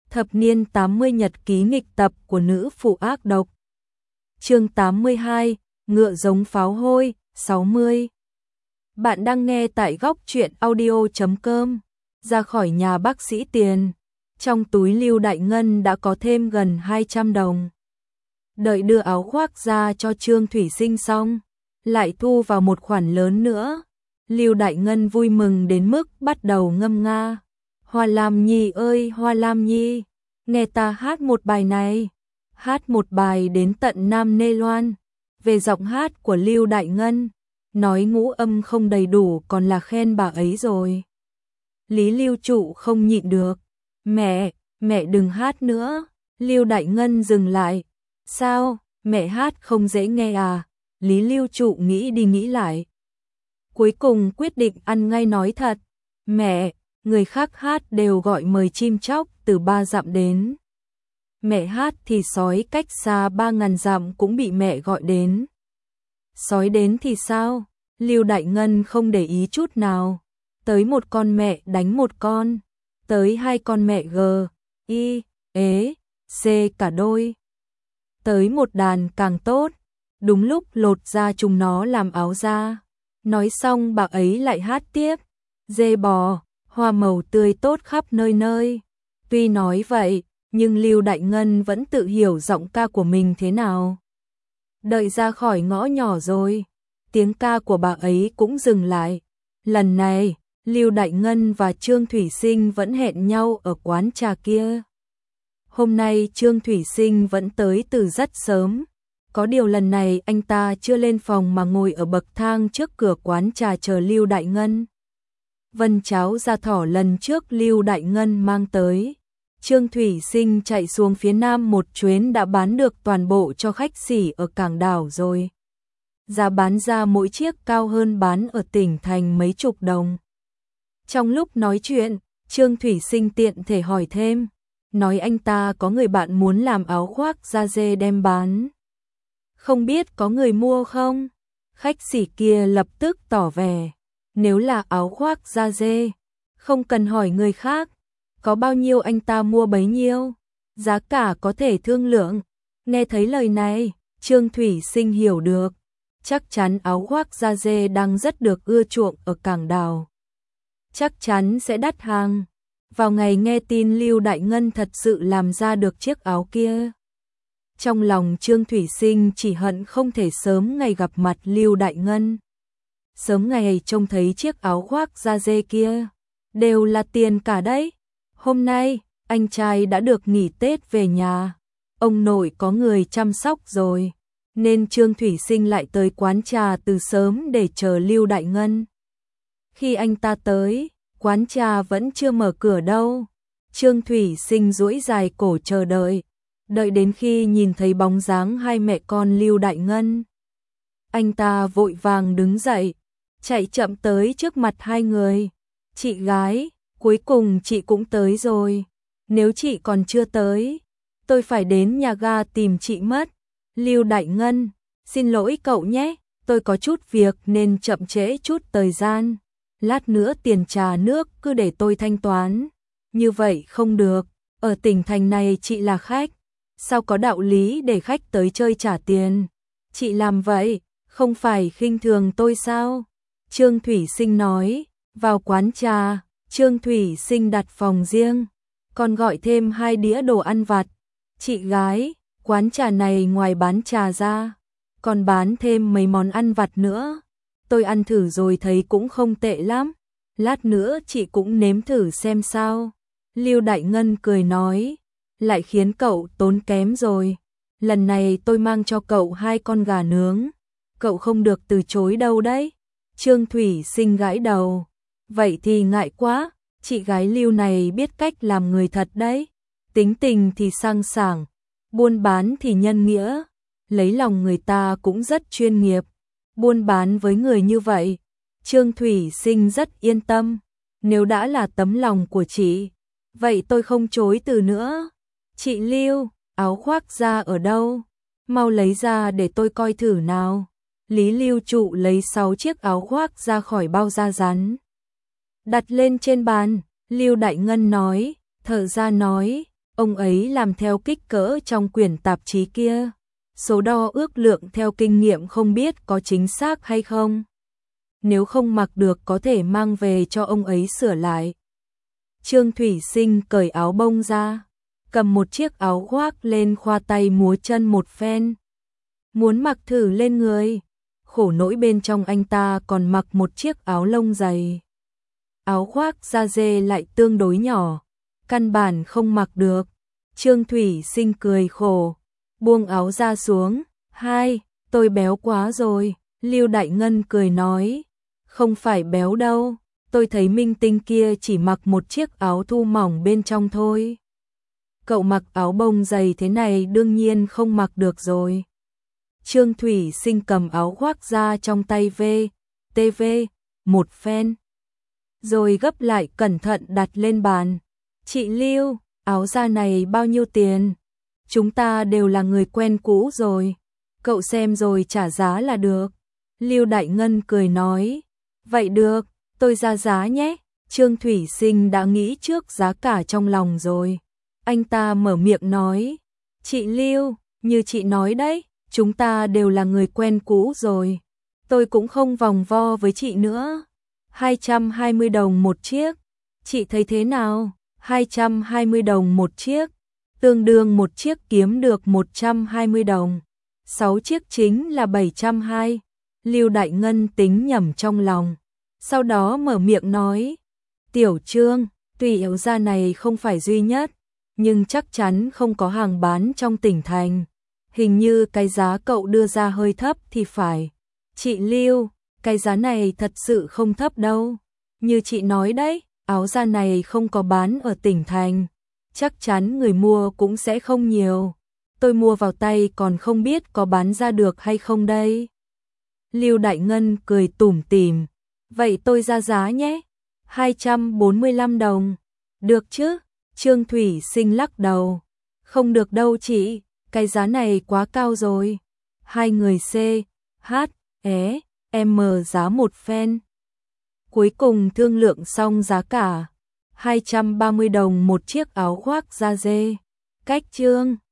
Thập niên 80 nhật ký nghịch tập của nữ phụ ác độc. Chương 82, ngựa giống pháo hôi, 60. Bạn đang nghe tại góc truyện audio.com. Ra khỏi nhà bác sĩ Tiền, trong túi Lưu Đại Ngân đã có thêm gần 200 đồng. Đợi đưa áo khoác ra cho Trương Thủy Sinh xong, lại thu vào một khoản lớn nữa. Lưu Đại Ngân vui mừng đến mức bắt đầu ngâm nga. Hoa Lam Nhi ơi Hoa Lam Nhi, nghe ta hát một bài này. Hát một bài đến tận Nam Nê Loan. Về giọng hát của Lưu Đại Ngân, nói ngũ âm không đầy đủ còn là khen bà ấy rồi. Lý Lưu Trụ không nhịn được. Mẹ đừng hát nữa. Lưu Đại Ngân dừng lại. Sao, mẹ hát không dễ nghe à? Lý Lưu Trụ nghĩ đi nghĩ lại. Cuối cùng quyết định ăn ngay nói thật. Mẹ, người khác hát đều gọi mời chim chóc từ 3 dặm đến. Mẹ hát thì sói cách xa 3.000 dặm cũng bị mẹ gọi đến. Sói đến thì sao? Lưu Đại Ngân không để ý chút nào. Tới một con mẹ đánh một con. Tới hai con mẹ g, i, ế, c cả đôi. Tới một đàn càng tốt. Đúng lúc lột ra chúng nó làm áo da. Nói xong bà ấy lại hát tiếp. Dê bò, hoa màu tươi tốt khắp nơi nơi. Tuy nói vậy, nhưng Lưu Đại Ngân vẫn tự hiểu giọng ca của mình thế nào. Đợi ra khỏi ngõ nhỏ rồi, tiếng ca của bà ấy cũng dừng lại. Lần này, Lưu Đại Ngân và Trương Thủy Sinh vẫn hẹn nhau ở quán trà kia. Hôm nay Trương Thủy Sinh vẫn tới từ rất sớm. Có điều lần này anh ta chưa lên phòng mà ngồi ở bậc thang trước cửa quán trà chờ Lưu Đại Ngân. Vân cháo da thỏ lần trước Lưu Đại Ngân mang tới. Trương Thủy Sinh chạy xuống phía Nam một chuyến đã bán được toàn bộ cho khách sỉ ở cảng đảo rồi. Giá bán ra mỗi chiếc cao hơn bán ở tỉnh thành mấy chục đồng. Trong lúc nói chuyện, Trương Thủy Sinh tiện thể hỏi thêm, nói anh ta có người bạn muốn làm áo khoác da dê đem bán. Không biết có người mua không? Khách sỉ kia lập tức tỏ vẻ, nếu là áo khoác da dê, không cần hỏi người khác. Có bao nhiêu anh ta mua bấy nhiêu, giá cả có thể thương lượng. Nghe thấy lời này, Trương Thủy Sinh hiểu được, chắc chắn áo khoác da dê đang rất được ưa chuộng ở cảng đảo. Chắc chắn sẽ đắt hàng. Vào ngày nghe tin Lưu Đại Ngân thật sự làm ra được chiếc áo kia, trong lòng Trương Thủy Sinh chỉ hận không thể sớm ngày gặp mặt Lưu Đại Ngân. Sớm ngày trông thấy chiếc áo khoác da dê kia, đều là tiền cả đấy. Hôm nay, anh trai đã được nghỉ Tết về nhà. Ông nội có người chăm sóc rồi, nên Trương Thủy Sinh lại tới quán trà từ sớm để chờ Lưu Đại Ngân. Khi anh ta tới, quán trà vẫn chưa mở cửa đâu. Trương Thủy Sinh duỗi dài cổ chờ đợi. Đợi đến khi nhìn thấy bóng dáng hai mẹ con Lưu Đại Ngân, anh ta vội vàng đứng dậy, chạy chậm tới trước mặt hai người. Chị gái, cuối cùng chị cũng tới rồi. Nếu chị còn chưa tới, tôi phải đến nhà ga tìm chị mất. Lưu Đại Ngân, xin lỗi cậu nhé, tôi có chút việc nên chậm trễ chút thời gian. Lát nữa tiền trà nước cứ để tôi thanh toán. Như vậy không được, ở tỉnh thành này chị là khách, sao có đạo lý để khách tới chơi trả tiền. Chị làm vậy, không phải khinh thường tôi sao? Trương Thủy Sinh nói. Vào quán trà, Trương Thủy Sinh đặt phòng riêng, còn gọi thêm 2 đĩa đồ ăn vặt. Chị gái, quán trà này ngoài bán trà ra, còn bán thêm mấy món ăn vặt nữa. Tôi ăn thử rồi thấy cũng không tệ lắm. Lát nữa chị cũng nếm thử xem sao. Lưu Đại Ngân cười nói, lại khiến cậu tốn kém rồi. Lần này tôi mang cho cậu 2 con gà nướng. Cậu không được từ chối đâu đấy. Trương Thủy Sinh gãi đầu. Vậy thì ngại quá, chị gái Lưu này biết cách làm người thật đấy. Tính tình thì sang sảng, buôn bán thì nhân nghĩa, lấy lòng người ta cũng rất chuyên nghiệp. Buôn bán với người như vậy, Trương Thủy Sinh rất yên tâm. Nếu đã là tấm lòng của chị, vậy tôi không chối từ nữa. Chị Lưu, áo khoác da ở đâu? Mau lấy ra để tôi coi thử nào. Lý Lưu Trụ lấy 6 chiếc áo khoác ra khỏi bao da rắn, đặt lên trên bàn. Lưu Đại Ngân nói, thở ra nói, ông ấy làm theo kích cỡ trong quyển tạp chí kia. Số đo ước lượng theo kinh nghiệm không biết có chính xác hay không. Nếu không mặc được có thể mang về cho ông ấy sửa lại. Trương Thủy Sinh cởi áo bông ra, cầm một chiếc áo khoác lên khoa tay múa chân một phen. Muốn mặc thử lên người, khổ nỗi bên trong anh ta còn mặc một chiếc áo lông dày. Áo khoác da dê lại tương đối nhỏ, căn bản không mặc được. Trương Thủy Sinh cười khổ, buông áo ra xuống. Tôi béo quá rồi. Lưu Đại Ngân cười nói, không phải béo đâu, tôi thấy minh tinh kia chỉ mặc một chiếc áo thu mỏng bên trong thôi. Cậu mặc áo bông dày thế này đương nhiên không mặc được rồi. Trương Thủy Sinh cầm áo khoác ra trong tay TV một phen, rồi gấp lại cẩn thận đặt lên bàn. Chị Lưu, áo da này bao nhiêu tiền? Chúng ta đều là người quen cũ rồi, cậu xem rồi trả giá là được. Lưu Đại Ngân cười nói, vậy được, tôi ra giá nhé. Trương Thủy Sinh đã nghĩ trước giá cả trong lòng rồi. Anh ta mở miệng nói, chị Lưu, như chị nói đấy, chúng ta đều là người quen cũ rồi. Tôi cũng không vòng vo với chị nữa. 220 đồng một chiếc. Chị thấy thế nào? 220 đồng một chiếc. Tương đương một chiếc kiếm được 120 đồng. 6 chiếc chính là 720. Lưu Đại Ngân tính nhẩm trong lòng. Sau đó mở miệng nói, Tiểu Trương, tuy áo da này không phải duy nhất, nhưng chắc chắn không có hàng bán trong tỉnh thành. Hình như cái giá cậu đưa ra hơi thấp thì phải. Chị Lưu, cái giá này thật sự không thấp đâu. Như chị nói đấy, áo da này không có bán ở tỉnh thành. Chắc chắn người mua cũng sẽ không nhiều. Tôi mua vào tay còn không biết có bán ra được hay không đây. Lưu Đại Ngân cười tủm tỉm. Vậy tôi ra giá nhé. 245 đồng. Được chứ? Trương Thủy Sinh lắc đầu. Không được đâu chị, cái giá này quá cao rồi. Hai người C, H, E, M giá một phen. Cuối cùng thương lượng xong giá cả. 230 đồng một chiếc áo khoác da dê. Cách Trương